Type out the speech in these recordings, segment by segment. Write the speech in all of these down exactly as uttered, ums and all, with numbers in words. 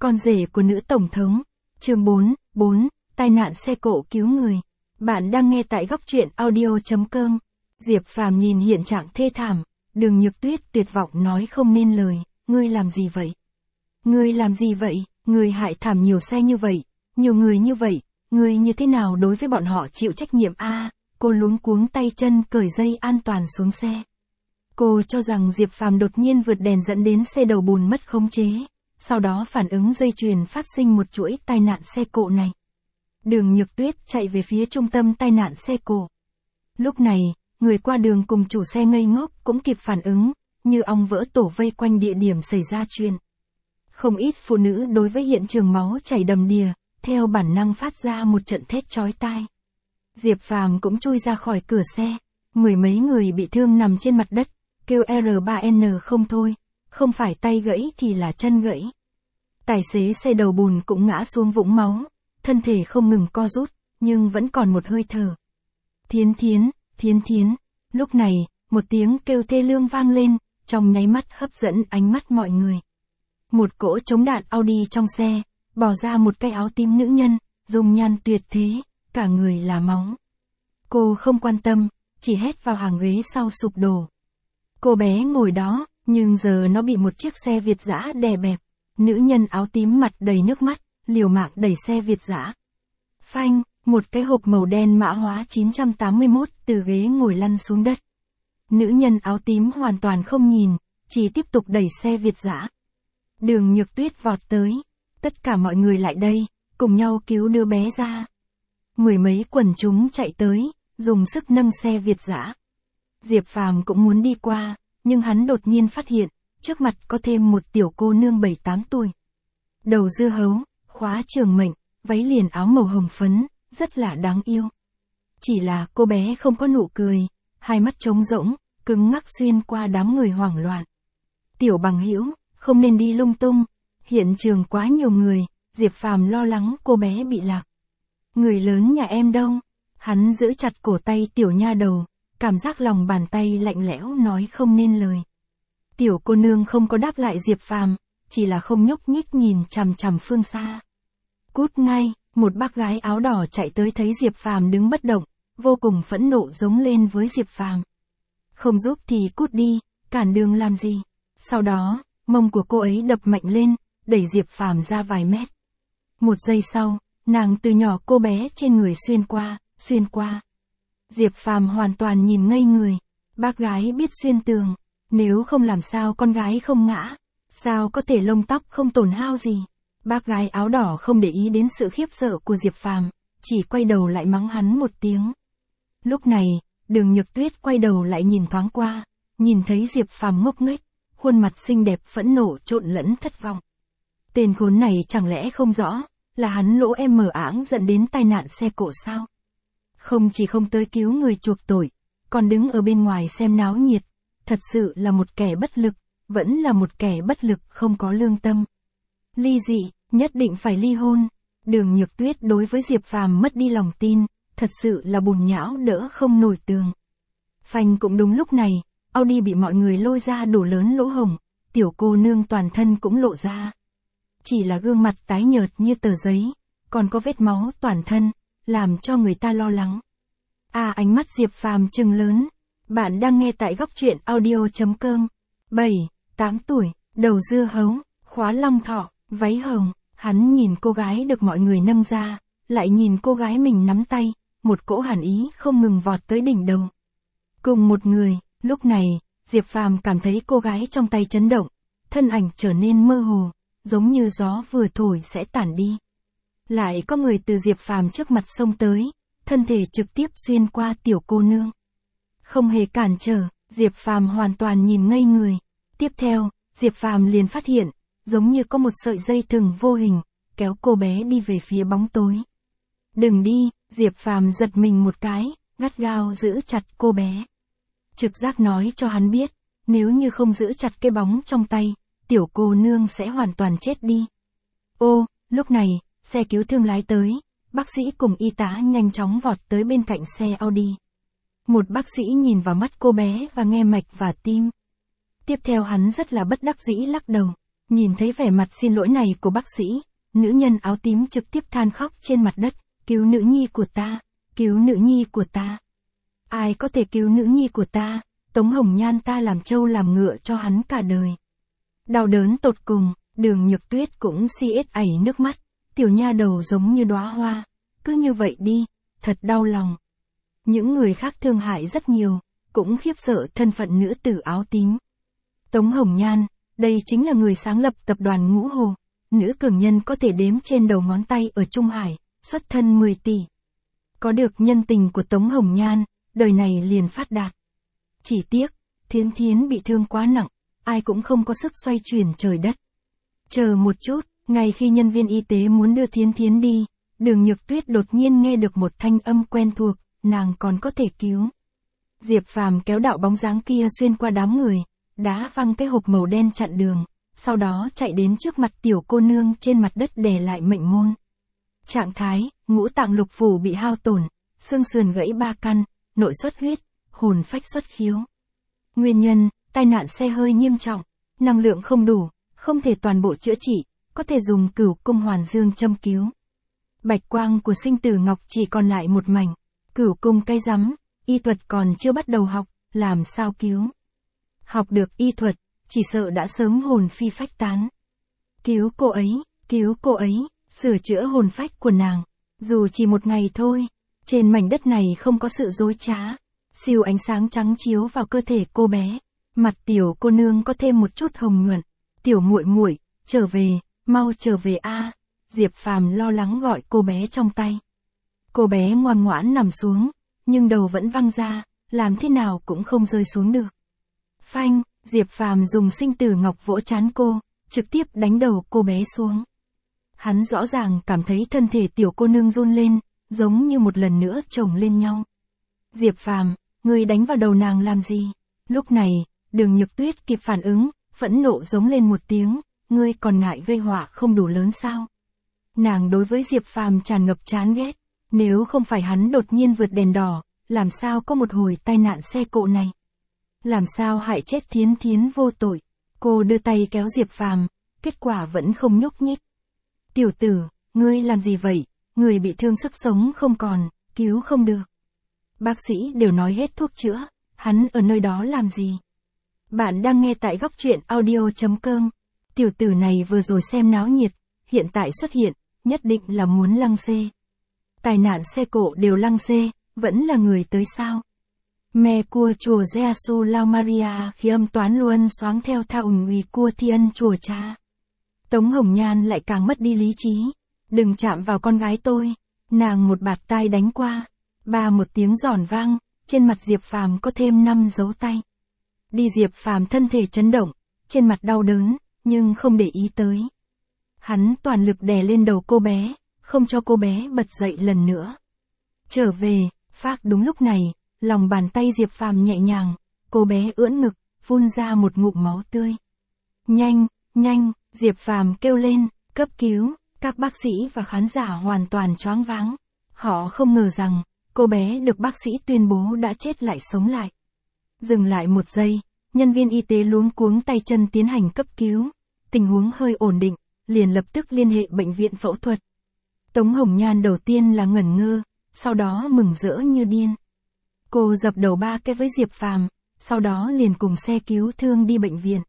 Con rể của nữ tổng thống. Chương bốn, bốn, tai nạn xe cộ cứu người. Bạn đang nghe tại góc truyện audio chấm com. Diệp Phàm nhìn hiện trạng thê thảm, Đường Nhược Tuyết tuyệt vọng nói không nên lời, ngươi làm gì vậy? Ngươi làm gì vậy? Ngươi hại thảm nhiều xe như vậy, nhiều người như vậy, ngươi như thế nào đối với bọn họ chịu trách nhiệm a? À, cô luống cuống tay chân cởi dây an toàn xuống xe. Cô cho rằng Diệp Phàm đột nhiên vượt đèn dẫn đến xe đầu bùn mất khống chế, sau đó phản ứng dây chuyền phát sinh một chuỗi tai nạn xe cộ này. Đường Nhược Tuyết chạy về phía trung tâm tai nạn xe cộ. Lúc này, người qua đường cùng chủ xe ngây ngốc cũng kịp phản ứng, như ong vỡ tổ vây quanh địa điểm xảy ra chuyện. Không ít phụ nữ đối với hiện trường máu chảy đầm đìa, theo bản năng phát ra một trận thét chói tai. Diệp Phàm cũng chui ra khỏi cửa xe, mười mấy người bị thương nằm trên mặt đất, kêu R ba N không thôi, không phải tay gãy thì là chân gãy. Tài xế xe đầu bùn cũng ngã xuống vũng máu, thân thể không ngừng co rút, nhưng vẫn còn một hơi thở. Thiến Thiến, Thiến Thiến, lúc này, một tiếng kêu thê lương vang lên, trong nháy mắt hấp dẫn ánh mắt mọi người. Một cỗ chống đạn Audi trong xe, bỏ ra một cái áo tím nữ nhân, dung nhan tuyệt thế, cả người là máu. Cô không quan tâm, chỉ hét vào hàng ghế sau sụp đổ. Cô bé ngồi đó, nhưng giờ nó bị một chiếc xe Việt dã đè bẹp. Nữ nhân áo tím mặt đầy nước mắt, liều mạng đẩy xe Việt dã. Phanh, một cái hộp màu đen mã hóa chín trăm tám mươi mốt từ ghế ngồi lăn xuống đất. Nữ nhân áo tím hoàn toàn không nhìn, chỉ tiếp tục đẩy xe Việt dã. Đường Nhược Tuyết vọt tới, tất cả mọi người lại đây, cùng nhau cứu đứa bé ra. Mười mấy quần chúng chạy tới, dùng sức nâng xe Việt dã. Diệp Phàm cũng muốn đi qua, nhưng hắn đột nhiên phát hiện, trước mặt có thêm một tiểu cô nương bảy tám tuổi. Đầu dưa hấu, khóa trường mệnh, váy liền áo màu hồng phấn, rất là đáng yêu. Chỉ là cô bé không có nụ cười, hai mắt trống rỗng, cứng ngắc xuyên qua đám người hoảng loạn. Tiểu bằng hữu, không nên đi lung tung, hiện trường quá nhiều người, Diệp Phàm lo lắng cô bé bị lạc. Người lớn nhà em đâu? Hắn giữ chặt cổ tay tiểu nha đầu, cảm giác lòng bàn tay lạnh lẽo nói không nên lời. Tiểu cô nương không có đáp lại Diệp Phàm, chỉ là không nhúc nhích nhìn chằm chằm phương xa. Cút ngay, một bác gái áo đỏ chạy tới thấy Diệp Phàm đứng bất động, vô cùng phẫn nộ giống lên với Diệp Phàm. Không giúp thì cút đi, cản đường làm gì? Sau đó, mông của cô ấy đập mạnh lên, đẩy Diệp Phàm ra vài mét. Một giây sau, nàng từ nhỏ cô bé trên người xuyên qua, xuyên qua. Diệp Phàm hoàn toàn nhìn ngây người, bác gái biết xuyên tường, nếu không làm sao con gái không ngã, sao có thể lông tóc không tổn hao gì. Bác gái áo đỏ không để ý đến sự khiếp sợ của Diệp Phàm, chỉ quay đầu lại mắng hắn một tiếng. Lúc này, Đường Nhược Tuyết quay đầu lại nhìn thoáng qua, nhìn thấy Diệp Phàm ngốc nghếch, khuôn mặt xinh đẹp phẫn nộ trộn lẫn thất vọng. Tên khốn này chẳng lẽ không rõ, là hắn lỗ em mờ áng dẫn đến tai nạn xe cộ sao? Không chỉ không tới cứu người chuộc tội, còn đứng ở bên ngoài xem náo nhiệt, thật sự là một kẻ bất lực, vẫn là một kẻ bất lực không có lương tâm. Ly dị, nhất định phải ly hôn. Đường Nhược Tuyết đối với Diệp Phàm mất đi lòng tin, thật sự là bùn nhão đỡ không nổi tường. Phanh cũng đúng lúc này, Audi bị mọi người lôi ra đổ lớn lỗ hổng, tiểu cô nương toàn thân cũng lộ ra. Chỉ là gương mặt tái nhợt như tờ giấy, còn có vết máu toàn thân, làm cho người ta lo lắng. À, ánh mắt Diệp Phàm trừng lớn. Bạn đang nghe tại góc truyện audio chấm com. bảy, tám tuổi, đầu dưa hấu, khóa long thọ, váy hồng, hắn nhìn cô gái được mọi người nâng ra, lại nhìn cô gái mình nắm tay, một cỗ hàn ý không ngừng vọt tới đỉnh đầu. Cùng một người, lúc này, Diệp Phàm cảm thấy cô gái trong tay chấn động, thân ảnh trở nên mơ hồ, giống như gió vừa thổi sẽ tản đi. Lại có người từ Diệp Phàm trước mặt xông tới, thân thể trực tiếp xuyên qua tiểu cô nương. Không hề cản trở, Diệp Phàm hoàn toàn nhìn ngây người. Tiếp theo, Diệp Phàm liền phát hiện, giống như có một sợi dây thừng vô hình, kéo cô bé đi về phía bóng tối. Đừng đi, Diệp Phàm giật mình một cái, gắt gao giữ chặt cô bé. Trực giác nói cho hắn biết, nếu như không giữ chặt cái bóng trong tay, tiểu cô nương sẽ hoàn toàn chết đi. Ô, lúc này, xe cứu thương lái tới, bác sĩ cùng y tá nhanh chóng vọt tới bên cạnh xe Audi. Một bác sĩ nhìn vào mắt cô bé và nghe mạch và tim. Tiếp theo hắn rất là bất đắc dĩ lắc đầu. Nhìn thấy vẻ mặt xin lỗi này của bác sĩ, nữ nhân áo tím trực tiếp than khóc trên mặt đất, cứu nữ nhi của ta, cứu nữ nhi của ta. Ai có thể cứu nữ nhi của ta, Tống Hồng Nhan ta làm trâu làm ngựa cho hắn cả đời. Đau đớn tột cùng, Đường Nhược Tuyết cũng si ết ảy nước mắt, tiểu nha đầu giống như đóa hoa, cứ như vậy đi, thật đau lòng. Những người khác thương hại rất nhiều, cũng khiếp sợ thân phận nữ tử áo tím. Tống Hồng Nhan, đây chính là người sáng lập tập đoàn Ngũ Hồ, nữ cường nhân có thể đếm trên đầu ngón tay ở Trung Hải, xuất thân mười tỷ. Có được nhân tình của Tống Hồng Nhan, đời này liền phát đạt. Chỉ tiếc, Thiến Thiến bị thương quá nặng, ai cũng không có sức xoay chuyển trời đất. Chờ một chút, ngay khi nhân viên y tế muốn đưa Thiến Thiến đi, Đường Nhược Tuyết đột nhiên nghe được một thanh âm quen thuộc, nàng còn có thể cứu. Diệp Phàm kéo đạo bóng dáng kia xuyên qua đám người, đá văng cái hộp màu đen chặn đường, sau đó chạy đến trước mặt tiểu cô nương trên mặt đất đè lại mệnh môn. Trạng thái, ngũ tạng lục phủ bị hao tổn, xương sườn gãy ba căn, nội xuất huyết, hồn phách xuất khiếu. Nguyên nhân, tai nạn xe hơi nghiêm trọng, năng lượng không đủ, không thể toàn bộ chữa trị, có thể dùng Cửu Cung Hoàn Dương châm cứu. Bạch quang của sinh tử ngọc chỉ còn lại một mảnh, Cửu Cung cái rắm, y thuật còn chưa bắt đầu học, làm sao cứu. Học được y thuật, chỉ sợ đã sớm hồn phi phách tán. Cứu cô ấy, cứu cô ấy, sửa chữa hồn phách của nàng, dù chỉ một ngày thôi. Trên mảnh đất này không có sự dối trá, siêu ánh sáng trắng chiếu vào cơ thể cô bé, mặt tiểu cô nương có thêm một chút hồng nhuận. Tiểu muội muội, trở về, mau trở về a. Diệp Phàm lo lắng gọi cô bé trong tay. Cô bé ngoan ngoãn nằm xuống, nhưng đầu vẫn văng ra, làm thế nào cũng không rơi xuống được. Phanh, Diệp Phàm dùng sinh tử ngọc vỗ trán cô, trực tiếp đánh đầu cô bé xuống. Hắn rõ ràng cảm thấy thân thể tiểu cô nương run lên, giống như một lần nữa chồng lên nhau. Diệp Phàm, ngươi đánh vào đầu nàng làm gì? Lúc này, Đường Nhược Tuyết kịp phản ứng, phẫn nộ giống lên một tiếng, ngươi còn ngại gây họa không đủ lớn sao? Nàng đối với Diệp Phàm tràn ngập chán ghét, nếu không phải hắn đột nhiên vượt đèn đỏ, làm sao có một hồi tai nạn xe cộ này? Làm sao hại chết Thiến Thiến vô tội? Cô đưa tay kéo Diệp Phàm, kết quả vẫn không nhúc nhích. Tiểu tử, ngươi làm gì vậy? Người bị thương sức sống không còn, cứu không được. Bác sĩ đều nói hết thuốc chữa, hắn ở nơi đó làm gì? Bạn đang nghe tại góc truyện audio chấm com. Tiểu tử này vừa rồi xem náo nhiệt, hiện tại xuất hiện, nhất định là muốn lăng xê. Tai nạn xe cộ đều lăng xê, vẫn là người tới sao? Mẹ cua chùa Giê-xu Lao Maria khi âm toán luôn xoáng theo thao ủng ủy cua thi ân chùa cha. Tống Hồng Nhan lại càng mất đi lý trí. Đừng chạm vào con gái tôi. Nàng một bạt tai đánh qua. Ba một tiếng giòn vang, trên mặt Diệp Phàm có thêm năm dấu tay. Đi Diệp Phàm thân thể chấn động, trên mặt đau đớn, nhưng không để ý tới. Hắn toàn lực đè lên đầu cô bé, không cho cô bé bật dậy lần nữa. Trở về, phác đúng lúc này, lòng bàn tay Diệp Phàm nhẹ nhàng, cô bé ưỡn ngực, phun ra một ngụm máu tươi. Nhanh, nhanh, Diệp Phàm kêu lên, cấp cứu. Các bác sĩ và khán giả hoàn toàn choáng váng. Họ không ngờ rằng, cô bé được bác sĩ tuyên bố đã chết lại sống lại. Dừng lại một giây, nhân viên y tế luống cuống tay chân tiến hành cấp cứu. Tình huống hơi ổn định, liền lập tức liên hệ bệnh viện phẫu thuật. Tống Hồng Nhan đầu tiên là ngẩn ngơ, sau đó mừng rỡ như điên. Cô dập đầu ba cái với Diệp Phàm, sau đó liền cùng xe cứu thương đi bệnh viện.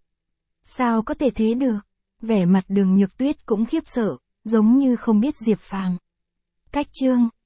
Sao có thể thế được? Vẻ mặt Đường Nhược Tuyết cũng khiếp sợ, giống như không biết Diệp Phàm. Cách chương